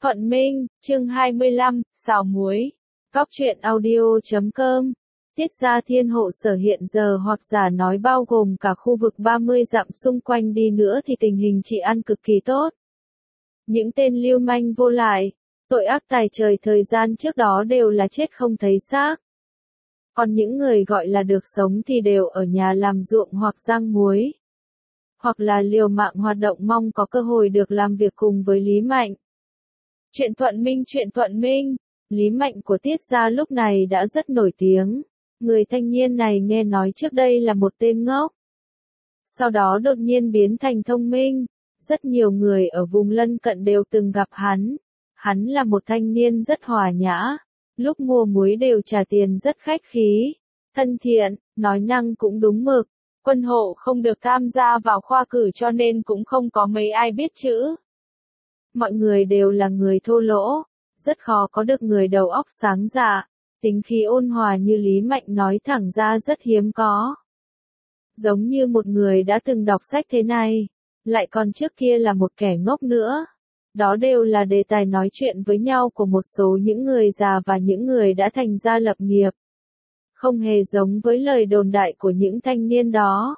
Thuận Minh, chương 25, xào muối. Cóc truyện audio.com. Tiết Gia Thiên Hộ Sở hiện giờ hoặc giả nói bao gồm cả khu vực 30 dặm xung quanh đi nữa thì tình hình trị an cực kỳ tốt. Những tên lưu manh vô lại, tội ác tày trời thời gian trước đó đều là chết không thấy xác. Còn những người gọi là được sống thì đều ở nhà làm ruộng hoặc rang muối. Hoặc là liều mạng hoạt động mong có cơ hội được làm việc cùng với Lý Mạnh. Chuyện Thuận Minh, Lý Mạnh của Tiết Gia lúc này đã rất nổi tiếng. Người thanh niên này nghe nói trước đây là một tên ngốc. Sau đó đột nhiên biến thành thông minh. Rất nhiều người ở vùng lân cận đều từng gặp hắn. Hắn là một thanh niên rất hòa nhã. Lúc mua muối đều trả tiền rất khách khí. Thân thiện, nói năng cũng đúng mực. Quân hộ không được tham gia vào khoa cử cho nên cũng không có mấy ai biết chữ. Mọi người đều là người thô lỗ, rất khó có được người đầu óc sáng dạ, tính khí ôn hòa như Lý Mạnh nói thẳng ra rất hiếm có. Giống như một người đã từng đọc sách thế này, lại còn trước kia là một kẻ ngốc nữa. Đó đều là đề tài nói chuyện với nhau của một số những người già và những người đã thành gia lập nghiệp. Không hề giống với lời đồn đại của những thanh niên đó.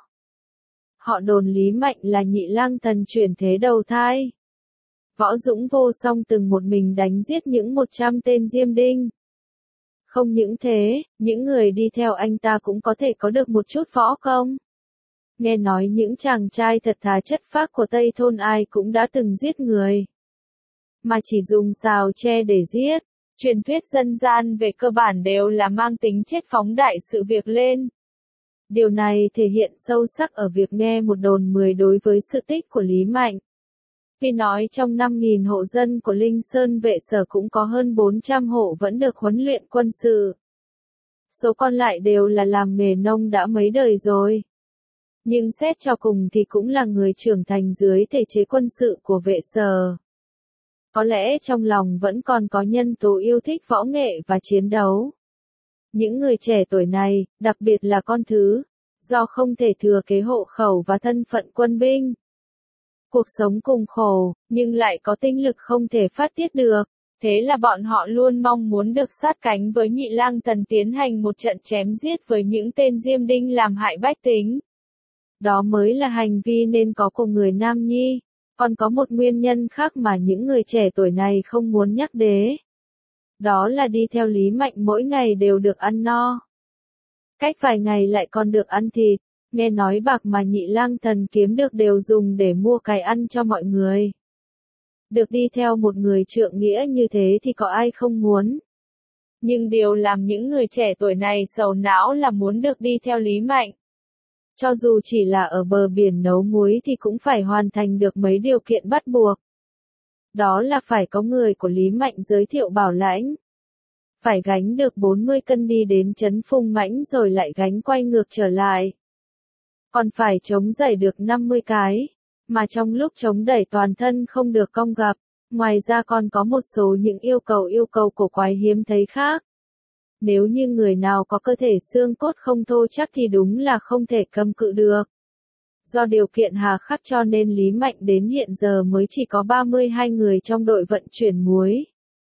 Họ đồn Lý Mạnh là nhị lang thần chuyển thế đầu thai. Võ dũng vô song từng một mình đánh giết những 100 tên Diêm Đinh. Không những thế, những người đi theo anh ta cũng có thể có được một chút võ công. Nghe nói những chàng trai thật thà chất phác của Tây Thôn ai cũng đã từng giết người. Mà chỉ dùng sào tre để giết. Truyền thuyết dân gian về cơ bản đều là mang tính chết phóng đại sự việc lên. Điều này thể hiện sâu sắc ở việc nghe một đồn 10 đối với sự tích của Lý Mạnh. Khi nói trong 5.000 hộ dân của Linh Sơn vệ sở cũng có hơn 400 hộ vẫn được huấn luyện quân sự. Số còn lại đều là làm nghề nông đã mấy đời rồi. Nhưng xét cho cùng thì cũng là người trưởng thành dưới thể chế quân sự của vệ sở. Có lẽ trong lòng vẫn còn có nhân tố yêu thích võ nghệ và chiến đấu. Những người trẻ tuổi này, đặc biệt là con thứ, do không thể thừa kế hộ khẩu và thân phận quân binh. Cuộc sống cùng khổ, nhưng lại có tinh lực không thể phát tiết được. Thế là bọn họ luôn mong muốn được sát cánh với nhị lang thần tiến hành một trận chém giết với những tên Diêm Đinh làm hại bách tính. Đó mới là hành vi nên có của người Nam Nhi. Còn có một nguyên nhân khác mà những người trẻ tuổi này không muốn nhắc đến. Đó là đi theo Lý Mạnh mỗi ngày đều được ăn no. Cách vài ngày lại còn được ăn thịt. Nghe nói bạc mà nhị lang thần kiếm được đều dùng để mua cái ăn cho mọi người. Được đi theo một người trượng nghĩa như thế thì có ai không muốn. Nhưng điều làm những người trẻ tuổi này sầu não là muốn được đi theo Lý Mạnh. Cho dù chỉ là ở bờ biển nấu muối thì cũng phải hoàn thành được mấy điều kiện bắt buộc. Đó là phải có người của Lý Mạnh giới thiệu bảo lãnh. Phải gánh được 40 cân đi đến trấn Phùng Mãnh rồi lại gánh quay ngược trở lại. Còn phải chống đẩy được 50 cái. Mà trong lúc chống đẩy toàn thân không được cong gập. Ngoài ra còn có một số những yêu cầu cổ quái hiếm thấy khác. Nếu như người nào có cơ thể xương cốt không thô chắc thì đúng là không thể cầm cự được. Do điều kiện hà khắc cho nên Lý Mạnh đến hiện giờ mới chỉ có 32 người trong đội vận chuyển muối.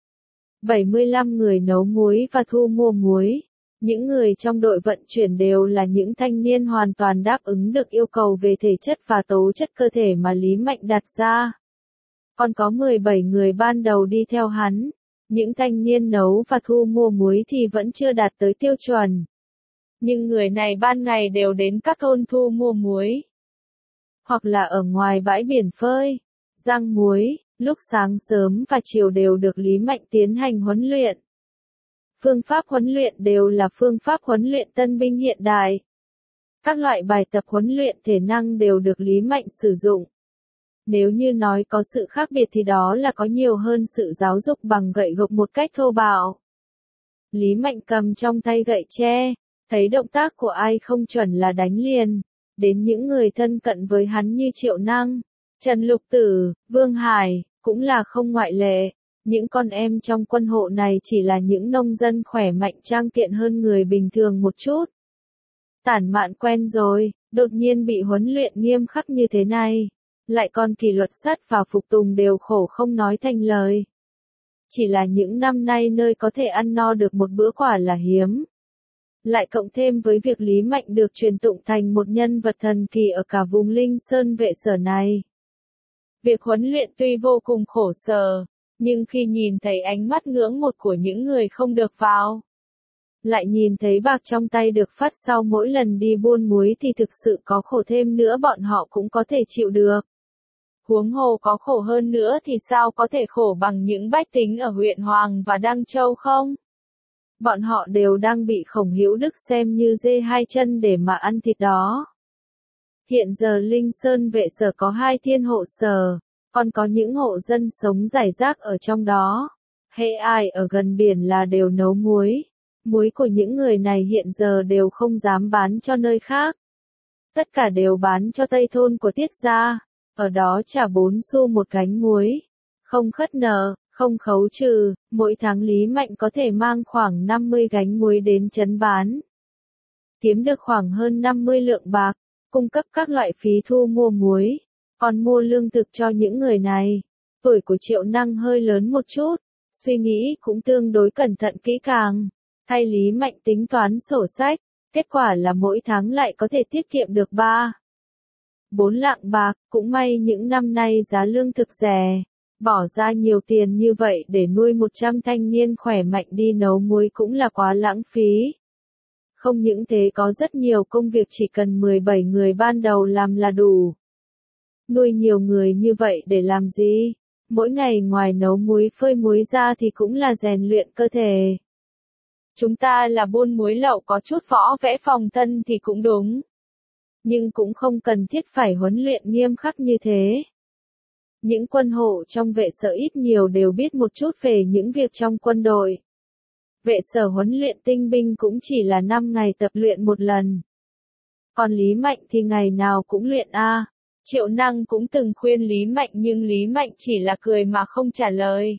75 người nấu muối và thu mua muối. Những người trong đội vận chuyển đều là những thanh niên hoàn toàn đáp ứng được yêu cầu về thể chất và tố chất cơ thể mà Lý Mạnh đặt ra. Còn có 17 người ban đầu đi theo hắn. Những thanh niên nấu và thu mua muối thì vẫn chưa đạt tới tiêu chuẩn. Nhưng người này ban ngày đều đến các thôn thu mua muối. Hoặc là ở ngoài bãi biển phơi, rang muối, lúc sáng sớm và chiều đều được Lý Mạnh tiến hành huấn luyện. Phương pháp huấn luyện đều là phương pháp huấn luyện tân binh hiện đại. Các loại bài tập huấn luyện thể năng đều được Lý Mạnh sử dụng. Nếu như nói có sự khác biệt thì đó là có nhiều hơn sự giáo dục bằng gậy gộc một cách thô bạo. Lý Mạnh cầm trong tay gậy tre, thấy động tác của ai không chuẩn là đánh liền. Đến những người thân cận với hắn như Triệu Năng, Trần Lục Tử, Vương Hải, cũng là không ngoại lệ. Những con em trong quân hộ này chỉ là những nông dân khỏe mạnh trang kiện hơn người bình thường một chút. Tản mạn quen rồi, đột nhiên bị huấn luyện nghiêm khắc như thế này. Lại còn kỷ luật sắt và phục tùng đều khổ không nói thành lời. Chỉ là những năm nay nơi có thể ăn no được một bữa quả là hiếm. Lại cộng thêm với việc Lý Mạnh được truyền tụng thành một nhân vật thần kỳ ở cả vùng Linh Sơn Vệ Sở này. Việc huấn luyện tuy vô cùng khổ sở, nhưng khi nhìn thấy ánh mắt ngưỡng mộ của những người không được vào, lại nhìn thấy bạc trong tay được phát sau mỗi lần đi buôn muối thì thực sự có khổ thêm nữa bọn họ cũng có thể chịu được. Huống hồ có khổ hơn nữa thì sao có thể khổ bằng những bách tính ở huyện Hoàng và Đăng Châu không? Bọn họ đều đang bị Khổng Hữu Đức xem như dê hai chân để mà ăn thịt đó. Hiện giờ Linh Sơn Vệ Sở có 2 thiên hộ sở, còn có những hộ dân sống rải rác ở trong đó. Hễ ai ở gần biển là đều nấu muối. Muối của những người này hiện giờ đều không dám bán cho nơi khác. Tất cả đều bán cho Tây thôn của Tiết gia, ở đó trả 4 xu một gánh muối. Không khất nợ, không khấu trừ, mỗi tháng Lý Mạnh có thể mang khoảng 50 gánh muối đến trấn bán. Kiếm được khoảng hơn 50 lượng bạc, cung cấp các loại phí thu mua muối, còn mua lương thực cho những người này. Tuổi của Triệu Năng hơi lớn một chút, suy nghĩ cũng tương đối cẩn thận kỹ càng. Thay Lý Mạnh tính toán sổ sách, kết quả là mỗi tháng lại có thể tiết kiệm được 3-4 lạng bạc, cũng may những năm nay giá lương thực rẻ, bỏ ra nhiều tiền như vậy để nuôi 100 thanh niên khỏe mạnh đi nấu muối cũng là quá lãng phí. Không những thế có rất nhiều công việc chỉ cần 17 người ban đầu làm là đủ. Nuôi nhiều người như vậy để làm gì? Mỗi ngày ngoài nấu muối phơi muối ra thì cũng là rèn luyện cơ thể. Chúng ta là buôn muối lậu có chút võ vẽ phòng thân thì cũng đúng. Nhưng cũng không cần thiết phải huấn luyện nghiêm khắc như thế. Những quân hộ trong vệ sở ít nhiều đều biết một chút về những việc trong quân đội. Vệ sở huấn luyện tinh binh cũng chỉ là 5 ngày tập luyện một lần. Còn Lý Mạnh thì ngày nào cũng luyện a. Triệu Năng cũng từng khuyên Lý Mạnh nhưng Lý Mạnh chỉ là cười mà không trả lời.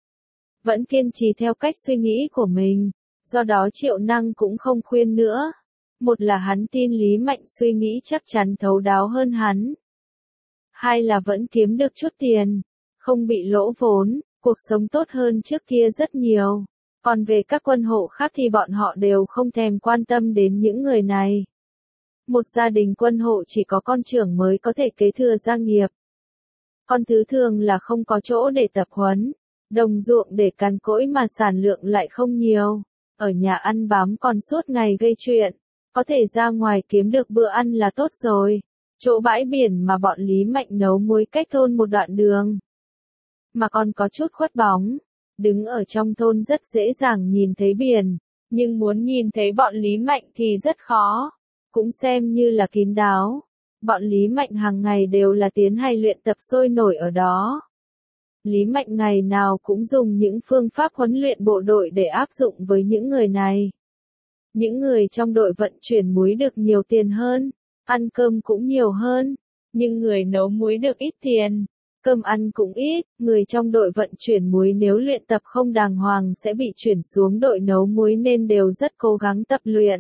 Vẫn kiên trì theo cách suy nghĩ của mình, do đó Triệu Năng cũng không khuyên nữa. Một là hắn tin Lý Mạnh suy nghĩ chắc chắn thấu đáo hơn hắn. Hai là vẫn kiếm được chút tiền, không bị lỗ vốn, cuộc sống tốt hơn trước kia rất nhiều. Còn về các quân hộ khác thì bọn họ đều không thèm quan tâm đến những người này. Một gia đình quân hộ chỉ có con trưởng mới có thể kế thừa gia nghiệp. Con thứ thường là không có chỗ để tập huấn, đồng ruộng để càn cỗi mà sản lượng lại không nhiều. Ở nhà ăn bám còn suốt ngày gây chuyện, có thể ra ngoài kiếm được bữa ăn là tốt rồi. Chỗ bãi biển mà bọn Lý Mạnh nấu muối cách thôn một đoạn đường. Mà còn có chút khuất bóng. Đứng ở trong thôn rất dễ dàng nhìn thấy biển, nhưng muốn nhìn thấy bọn Lý Mạnh thì rất khó. Cũng xem như là kín đáo. Bọn Lý Mạnh hàng ngày đều là tiến hành luyện tập sôi nổi ở đó. Lý Mạnh ngày nào cũng dùng những phương pháp huấn luyện bộ đội để áp dụng với những người này. Những người trong đội vận chuyển muối được nhiều tiền hơn, ăn cơm cũng nhiều hơn, nhưng người nấu muối được ít tiền, cơm ăn cũng ít. Người trong đội vận chuyển muối nếu luyện tập không đàng hoàng sẽ bị chuyển xuống đội nấu muối nên đều rất cố gắng tập luyện.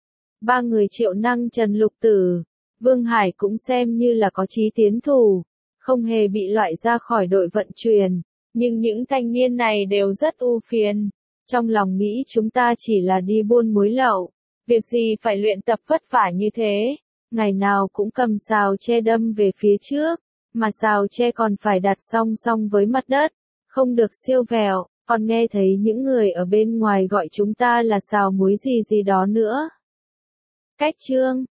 3 người Triệu Năng, Trần Lục Tử, Vương Hải cũng xem như là có chí tiến thủ, không hề bị loại ra khỏi đội vận chuyển, nhưng những thanh niên này đều rất ưu phiền. Trong lòng nghĩ chúng ta chỉ là đi buôn muối lậu, việc gì phải luyện tập vất vả như thế, ngày nào cũng cầm sào tre đâm về phía trước, mà sào tre còn phải đặt song song với mặt đất, không được siêu vẹo, còn nghe thấy những người ở bên ngoài gọi chúng ta là sào muối gì gì đó nữa. Cách chương